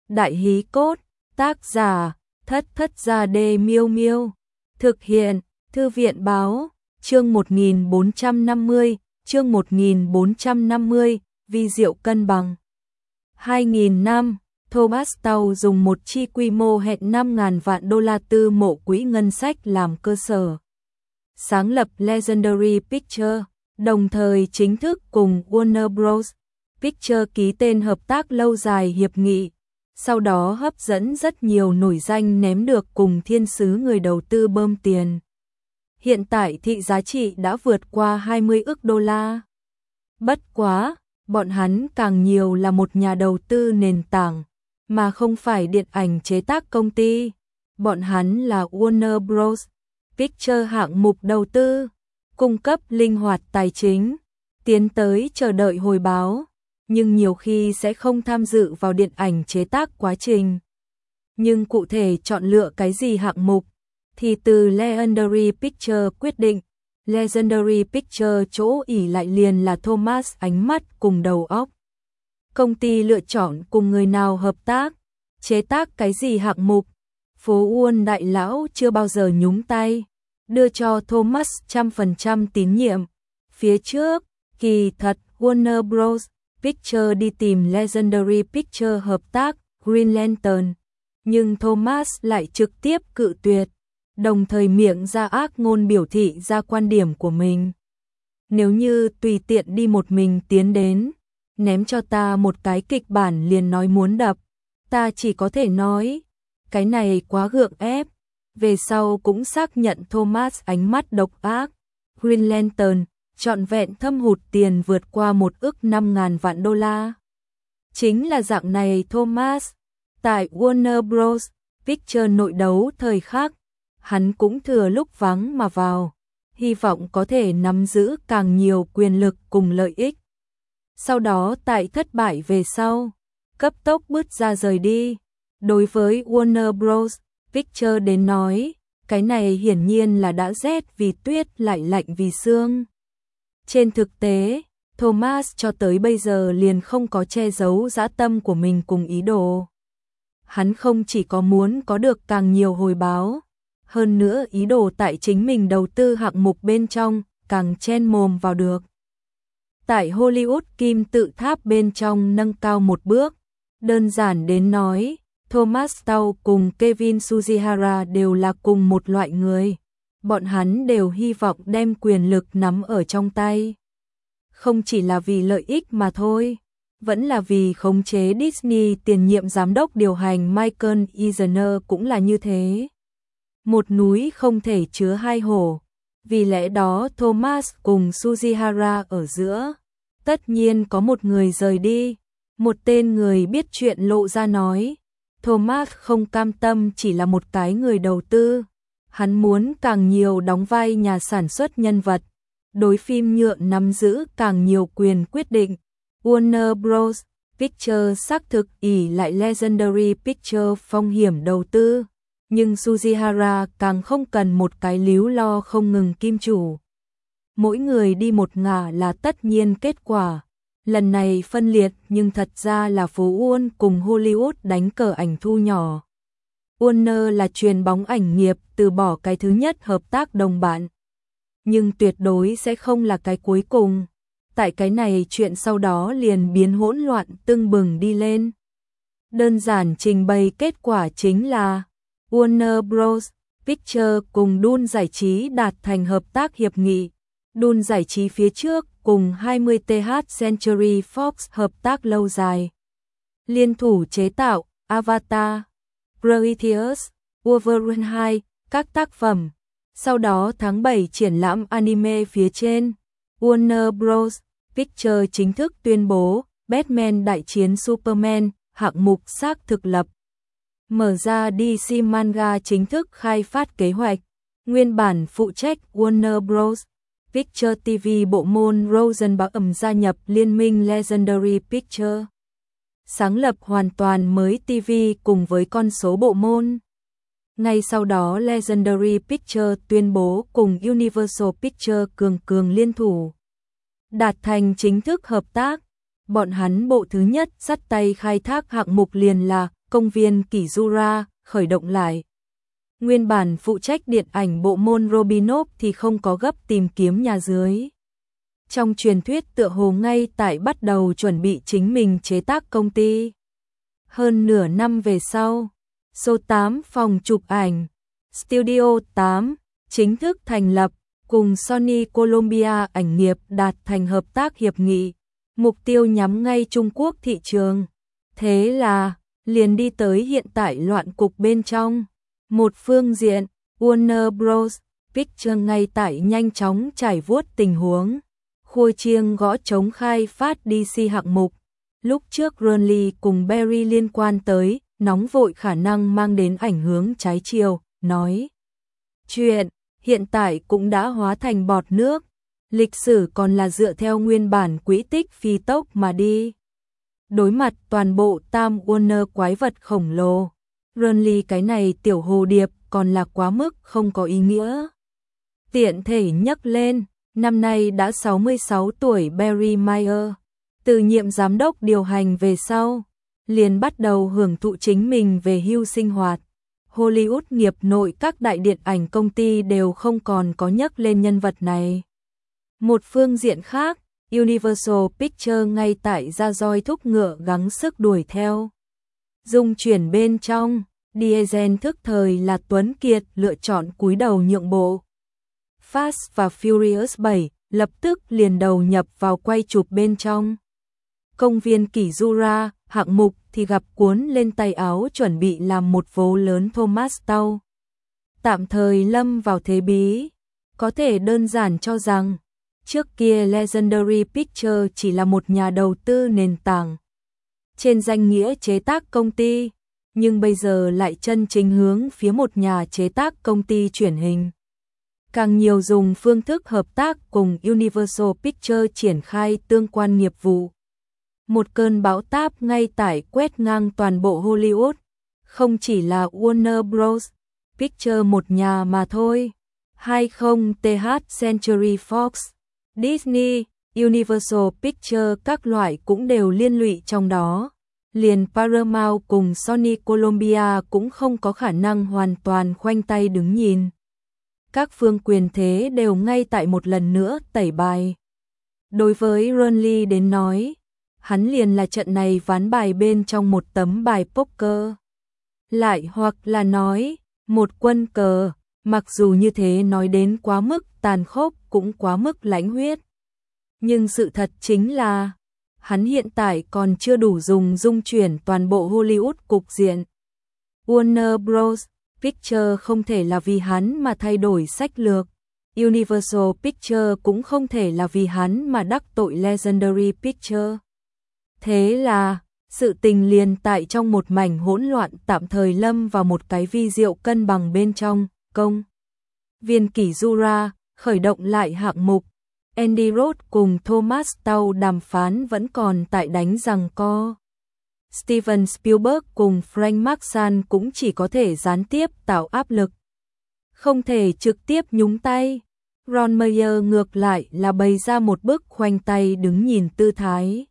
Đại Hí Cốt, tác giả, Thất Gia Đê Miêu Miêu, thực hiện, Thư viện báo, chương 1450, vi diệu cân bằng. 2000 năm, Thomas Tao dùng một chi quy mô hẹn 5.000 vạn đô la tư mộ quỹ ngân sách làm cơ sở, sáng lập Legendary Pictures, đồng thời chính thức cùng Warner Bros. Pictures ký tên hợp tác lâu dài hiệp nghị, sau đó hấp dẫn rất nhiều nổi danh ném được cùng thiên sứ người đầu tư bơm tiền. Hiện tại thị giá trị đã vượt qua 20 ức đô la. Bất quá, bọn hắn càng nhiều là một nhà đầu tư nền tảng, mà không phải điện ảnh chế tác công ty. Bọn hắn là Warner Bros. Pictures hạng mục đầu tư, cung cấp linh hoạt tài chính, tiến tới chờ đợi hồi báo, nhưng nhiều khi sẽ không tham dự vào điện ảnh chế tác quá trình. Nhưng cụ thể chọn lựa cái gì hạng mục, thì từ Legendary Pictures quyết định. Legendary Pictures chỗ ỷ lại liền là Thomas ánh mắt cùng đầu óc. Công ty lựa chọn cùng người nào hợp tác, chế tác cái gì hạng mục, phố Uôn đại lão chưa bao giờ nhúng tay, đưa cho Thomas 100% tín nhiệm. Phía trước, kỳ thật Warner Bros. Pictures đi tìm Legendary Pictures hợp tác Green Lantern, nhưng Thomas lại trực tiếp cự tuyệt, đồng thời miệng ra ác ngôn biểu thị ra quan điểm của mình. Nếu như tùy tiện đi một mình tiến đến, ném cho ta một cái kịch bản liền nói muốn đập, ta chỉ có thể nói, cái này quá gượng ép. Về sau cũng xác nhận Thomas ánh mắt độc ác. Green Lantern trọn vẹn thâm hụt tiền vượt qua 1 ức 5.000 vạn đô la. Chính là dạng này Thomas, tại Warner Bros. Pictures nội đấu thời khắc, hắn cũng thừa lúc vắng mà vào, hy vọng có thể nắm giữ càng nhiều quyền lực cùng lợi ích. Sau đó tại thất bại về sau, cấp tốc bước ra rời đi. Đối với Warner Bros. Pictures đến nói, cái này hiển nhiên là đã rét vì tuyết lại lạnh vì sương. Trên thực tế, Thomas cho tới bây giờ liền không có che giấu dã tâm của mình cùng ý đồ. Hắn không chỉ có muốn có được càng nhiều hồi báo, hơn nữa ý đồ tại chính mình đầu tư hạng mục bên trong, càng chen mồm vào được. Tại Hollywood kim tự tháp bên trong nâng cao một bước, đơn giản đến nói, Thomas Tao cùng Kevin Tsujihara đều là cùng một loại người. Bọn hắn đều hy vọng đem quyền lực nắm ở trong tay. Không chỉ là vì lợi ích mà thôi, vẫn là vì khống chế Disney. Tiền nhiệm giám đốc điều hành Michael Eisner cũng là như thế. Một núi không thể chứa hai hổ. Vì lẽ đó Thomas cùng Tsujihara ở giữa, tất nhiên có một người rời đi. Một tên người biết chuyện lộ ra nói, Thomas không cam tâm chỉ là một cái người đầu tư. Hắn muốn càng nhiều đóng vai nhà sản xuất nhân vật, đối phim nhựa nắm giữ càng nhiều quyền quyết định. Warner Bros. Pictures xác thực ỷ lại Legendary Pictures phong hiểm đầu tư, nhưng Tsujihara càng không cần một cái líu lo không ngừng kim chủ. Mỗi người đi một ngả là tất nhiên kết quả. Lần này phân liệt nhưng thật ra là phố Uôn cùng Hollywood đánh cờ ảnh thu nhỏ. Warner là chuyền bóng ảnh nghiệp từ bỏ cái thứ nhất hợp tác đồng bạn, nhưng tuyệt đối sẽ không là cái cuối cùng. Tại cái này chuyện sau đó liền biến hỗn loạn tưng bừng đi lên. Đơn giản trình bày kết quả chính là Warner Bros. Pictures cùng Dun Giải trí đạt thành hợp tác hiệp nghị. Dun Giải trí phía trước cùng 20th Century Fox hợp tác lâu dài, liên thủ chế tạo Avatar, Prometheus, Wolverine 2, các tác phẩm. Sau đó tháng 7 triển lãm anime phía trên, Warner Bros. Pictures chính thức tuyên bố Batman đại chiến Superman hạng mục xác thực lập. Mở ra DC Manga chính thức khai phát kế hoạch. Nguyên bản phụ trách Warner Bros. Pictures TV bộ môn Rosenbaum gia nhập liên minh Legendary Pictures, sáng lập hoàn toàn mới TV cùng với con số bộ môn. Ngay sau đó Legendary Pictures tuyên bố cùng Universal Pictures cường liên thủ, đạt thành chính thức hợp tác. Bọn hắn bộ thứ nhất dắt tay khai thác hạng mục liền là công viên Kizura khởi động lại. Nguyên bản phụ trách điện ảnh bộ môn Robinov thì không có gấp tìm kiếm nhà dưới. Trong truyền thuyết tựa hồ ngay tại bắt đầu chuẩn bị chính mình chế tác công ty. Hơn nửa năm về sau, số 8 phòng chụp ảnh, Studio 8, chính thức thành lập, cùng Sony Columbia ảnh nghiệp đạt thành hợp tác hiệp nghị, mục tiêu nhắm ngay Trung Quốc thị trường. Thế là, liền đi tới hiện tại loạn cục bên trong. Một phương diện, Warner Bros. Pictures ngay tại nhanh chóng trải vuốt tình huống, khua chiêng gõ trống khai phát DC hạng mục. Lúc trước Ronley cùng Barry liên quan tới, nóng vội khả năng mang đến ảnh hưởng trái chiều, nói. Chuyện, hiện tại cũng đã hóa thành bọt nước, lịch sử còn là dựa theo nguyên bản quỹ tích phi tốc mà đi. Đối mặt toàn bộ tam Warner quái vật khổng lồ, Ronley cái này tiểu hồ điệp còn là quá mức không có ý nghĩa. Tiện thể nhắc lên, năm nay đã 66 tuổi Barry Meyer, từ nhiệm giám đốc điều hành về sau, liền bắt đầu hưởng thụ chính mình về hưu sinh hoạt. Hollywood nghiệp nội các đại điện ảnh công ty đều không còn có nhắc lên nhân vật này. Một phương diện khác, Universal Pictures ngay tại ra roi thúc ngựa gắng sức đuổi theo. Dung chuyển bên trong, Diesel thức thời là Tuấn Kiệt lựa chọn cúi đầu nhượng bộ. Fast và Furious 7 lập tức liền đầu nhập vào quay chụp bên trong. Công viên Kizura, hạng mục thì gặp cuốn lên tay áo chuẩn bị làm một vố lớn Thomas Tau. Tạm thời lâm vào thế bí, có thể đơn giản cho rằng, trước kia Legendary Pictures chỉ là một nhà đầu tư nền tảng. Trên danh nghĩa chế tác công ty, nhưng bây giờ lại chân chính hướng phía một nhà chế tác công ty truyền hình. Càng nhiều dùng phương thức hợp tác cùng Universal Pictures triển khai tương quan nghiệp vụ. Một cơn bão táp ngay tại quét ngang toàn bộ Hollywood, không chỉ là Warner Bros. Pictures một nhà mà thôi. 20th Century Fox, Disney, Universal Pictures các loại cũng đều liên lụy trong đó. Liền Paramount cùng Sony Columbia cũng không có khả năng hoàn toàn khoanh tay đứng nhìn. Các phương quyền thế đều ngay tại một lần nữa tẩy bài. Đối với Ronley đến nói, hắn liền là trận này ván bài bên trong một tấm bài poker. Lại hoặc là nói, một quân cờ, mặc dù như thế nói đến quá mức tàn khốc cũng quá mức lãnh huyết. Nhưng sự thật chính là, hắn hiện tại còn chưa đủ dùng dung chuyển toàn bộ Hollywood cục diện. Warner Bros. Pictures không thể là vì hắn mà thay đổi sách lược. Universal Pictures cũng không thể là vì hắn mà đắc tội Legendary Pictures. Thế là, sự tình liền tại trong một mảnh hỗn loạn tạm thời lâm vào một cái vi diệu cân bằng bên trong, công viên Kizura, khởi động lại hạng mục. Andy Roth cùng Thomas Tau đàm phán vẫn còn tại đánh giằng co. Steven Spielberg cùng Frank Marshall cũng chỉ có thể gián tiếp tạo áp lực, không thể trực tiếp nhúng tay. Ron Meyer ngược lại là bày ra một bức khoanh tay đứng nhìn tư thái.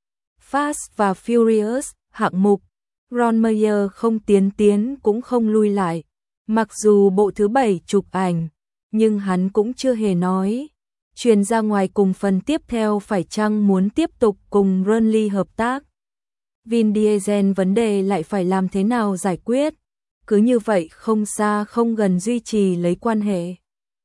Fast và Furious, hạng mục, Ron Meyer không tiến cũng không lui lại. Mặc dù bộ thứ 7 chụp ảnh, nhưng hắn cũng chưa hề nói. Truyền ra ngoài cùng phần tiếp theo phải chăng muốn tiếp tục cùng Ronley hợp tác. Vin Diesel vấn đề lại phải làm thế nào giải quyết. Cứ như vậy không xa không gần duy trì lấy quan hệ.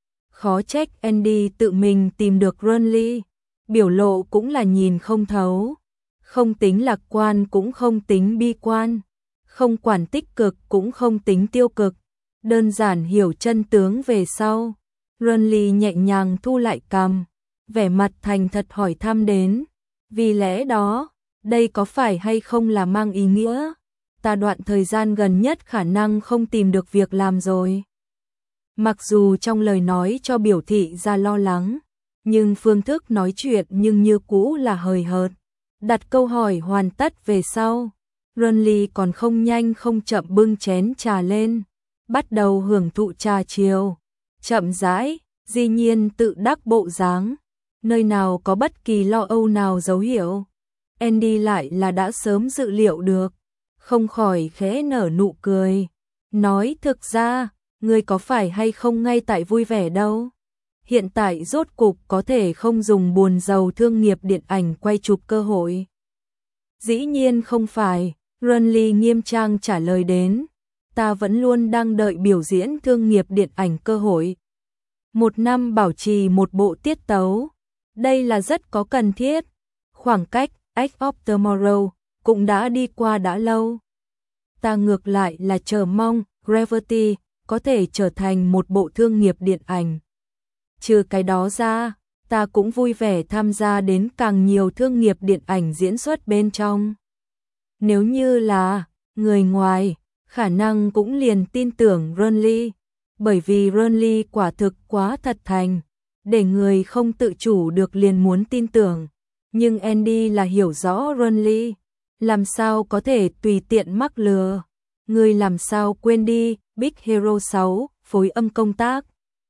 Khó trách Andy tự mình tìm được Ronley. Biểu lộ cũng là nhìn không thấu. Không tính lạc quan cũng không tính bi quan. Không quản tích cực cũng không tính tiêu cực. Đơn giản hiểu chân tướng về sau. Ronley nhẹ nhàng thu lại cằm, vẻ mặt thành thật hỏi thăm đến. Vì lẽ đó, đây có phải hay không là mang ý nghĩa? Ta đoạn thời gian gần nhất khả năng không tìm được việc làm rồi. Mặc dù trong lời nói cho biểu thị ra lo lắng, nhưng phương thức nói chuyện nhưng như cũ là hời hợt. Đặt câu hỏi hoàn tất về sau, Ronley còn không nhanh không chậm bưng chén trà lên, bắt đầu hưởng thụ trà chiều. Chậm rãi, dĩ nhiên tự đắc bộ dáng, nơi nào có bất kỳ lo âu nào dấu hiệu. Andy lại là đã sớm dự liệu được, không khỏi khẽ nở nụ cười. Nói thực ra, ngươi có phải hay không ngay tại vui vẻ đâu. Hiện tại rốt cục có thể không dùng buồn giàu thương nghiệp điện ảnh quay chụp cơ hội. Dĩ nhiên không phải, Renly nghiêm trang trả lời đến. Ta vẫn luôn đang đợi biểu diễn thương nghiệp điện ảnh cơ hội. Một năm bảo trì một bộ tiết tấu. Đây là rất có cần thiết. Khoảng cách Edge of Tomorrow cũng đã đi qua đã lâu. Ta ngược lại là chờ mong Gravity có thể trở thành một bộ thương nghiệp điện ảnh. Trừ cái đó ra, ta cũng vui vẻ tham gia đến càng nhiều thương nghiệp điện ảnh diễn xuất bên trong. Nếu như là người ngoài, khả năng cũng liền tin tưởng Renly, bởi vì Renly quả thực quá thật thành, để người không tự chủ được liền muốn tin tưởng. Nhưng Andy là hiểu rõ Renly, làm sao có thể tùy tiện mắc lừa. Người làm sao quên đi, Big Hero 6, phối âm công tác.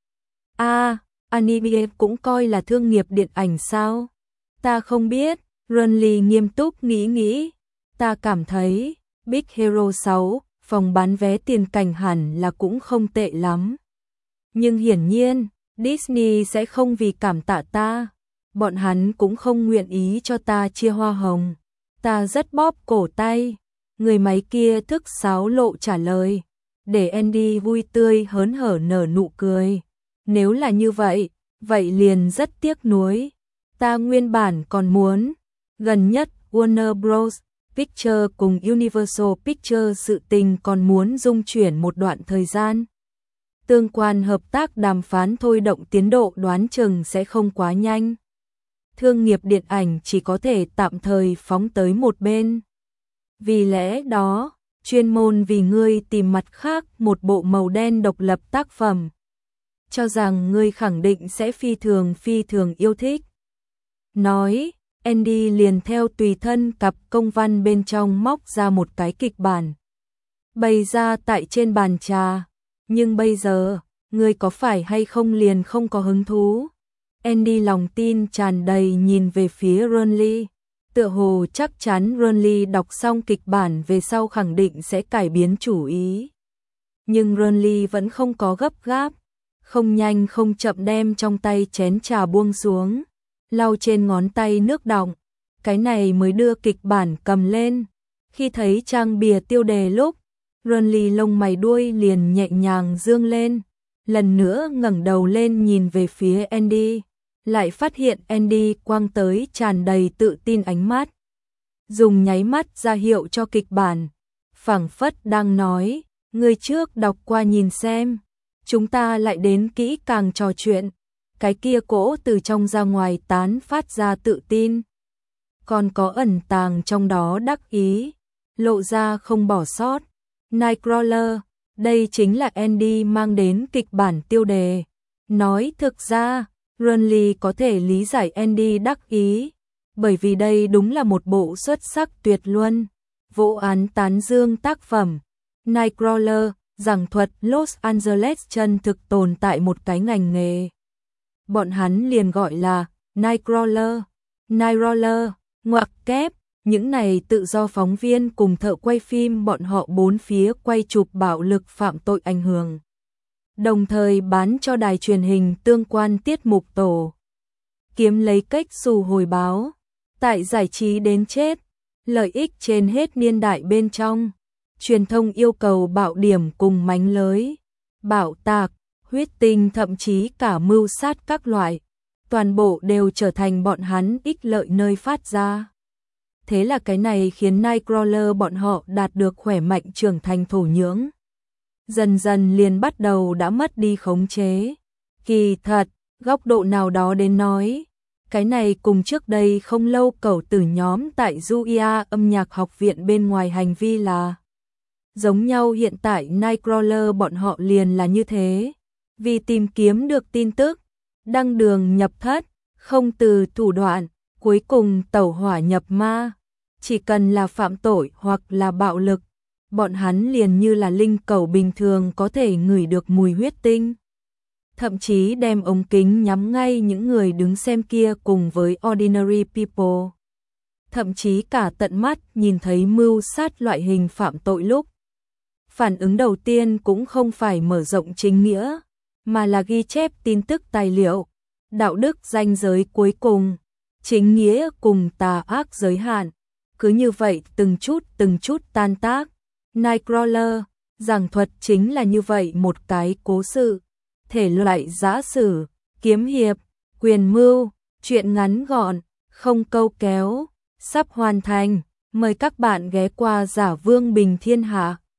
Anime cũng coi là thương nghiệp điện ảnh sao? Ta không biết, Renly nghiêm túc nghĩ. Ta cảm thấy, Big Hero 6, phòng bán vé tiền cảnh hẳn là cũng không tệ lắm. Nhưng hiển nhiên, Disney sẽ không vì cảm tạ ta. Bọn hắn cũng không nguyện ý cho ta chia hoa hồng. Ta rất bóp cổ tay. Người máy kia thức sáo lộ trả lời. Để Andy vui tươi hớn hở nở nụ cười. Nếu là như vậy, vậy liền rất tiếc nuối. Ta nguyên bản còn muốn. Gần nhất, Warner Bros. Pictures cùng Universal Pictures sự tình còn muốn dung chuyển một đoạn thời gian. Tương quan hợp tác đàm phán thôi động tiến độ đoán chừng sẽ không quá nhanh. Thương nghiệp điện ảnh chỉ có thể tạm thời phóng tới một bên. Vì lẽ đó, chuyên môn vì ngươi tìm mặt khác một bộ màu đen độc lập tác phẩm. Cho rằng ngươi khẳng định sẽ phi thường yêu thích. Nói, Andy liền theo tùy thân cặp công văn bên trong móc ra một cái kịch bản. Bày ra tại trên bàn trà. Nhưng bây giờ, ngươi có phải hay không liền không có hứng thú? Andy lòng tin tràn đầy nhìn về phía Renly. Tựa hồ chắc chắn Renly đọc xong kịch bản về sau khẳng định sẽ cải biến chủ ý. Nhưng Renly vẫn không có gấp gáp. Không nhanh không chậm đem trong tay chén trà buông xuống. Lau trên ngón tay nước đọng. Cái này mới đưa kịch bản cầm lên. Khi thấy trang bìa tiêu đề lúc, Renly lông mày đuôi liền nhẹ nhàng dương lên. Lần nữa ngẩng đầu lên nhìn về phía Andy. Lại phát hiện Andy quăng tới tràn đầy tự tin ánh mắt. Dùng nháy mắt ra hiệu cho kịch bản. Phảng phất đang nói, người trước đọc qua nhìn xem. Chúng ta lại đến kỹ càng trò chuyện. Cái kia cỗ từ trong ra ngoài tán phát ra tự tin. Còn có ẩn tàng trong đó đắc ý. Lộ ra không bỏ sót. Nightcrawler, đây chính là Andy mang đến kịch bản tiêu đề. Nói thực ra, Renly có thể lý giải Andy đắc ý, bởi vì đây đúng là một bộ xuất sắc tuyệt luân, vô án tán dương tác phẩm. Nightcrawler, giảng thuật Los Angeles chân thực tồn tại một cái ngành nghề. Bọn hắn liền gọi là Nightcrawler, Nightcrawler, ngoặc kép. Những này tự do phóng viên cùng thợ quay phim bọn họ bốn phía quay chụp bạo lực phạm tội ảnh hưởng. Đồng thời bán cho đài truyền hình tương quan tiết mục tổ. Kiếm lấy cách xù hồi báo. Tại giải trí đến chết. Lợi ích trên hết niên đại bên trong. Truyền thông yêu cầu bạo điểm cùng mánh lới. Bạo tạc, huyết tinh thậm chí cả mưu sát các loại. Toàn bộ đều trở thành bọn hắn ích lợi nơi phát ra. Thế là cái này khiến Nightcrawler bọn họ đạt được khỏe mạnh trưởng thành thổ nhưỡng. Dần dần liền bắt đầu đã mất đi khống chế. Kỳ thật, góc độ nào đó đến nói, cái này cùng trước đây không lâu cẩu tử nhóm tại Juilliard âm nhạc học viện bên ngoài hành vi là giống nhau. Hiện tại Nightcrawler bọn họ liền là như thế. Vì tìm kiếm được tin tức, đăng đường nhập thất, không từ thủ đoạn, cuối cùng tẩu hỏa nhập ma. Chỉ cần là phạm tội hoặc là bạo lực, bọn hắn liền như là linh cẩu bình thường có thể ngửi được mùi huyết tinh. Thậm chí đem ống kính nhắm ngay những người đứng xem kia cùng với ordinary people. thậm chí cả tận mắt nhìn thấy mưu sát loại hình phạm tội lúc. Phản ứng đầu tiên cũng không phải mở rộng chính nghĩa, mà là ghi chép tin tức tài liệu, đạo đức ranh giới cuối cùng, chính nghĩa cùng tà ác giới hạn. Cứ như vậy từng chút tan tác. Nightcrawler, giảng thuật chính là như vậy một cái cố sự, thể loại giã sử, kiếm hiệp, quyền mưu, truyện ngắn gọn, không câu kéo, sắp hoàn thành. Mời các bạn ghé qua Giả Vương Bình Thiên Hạ.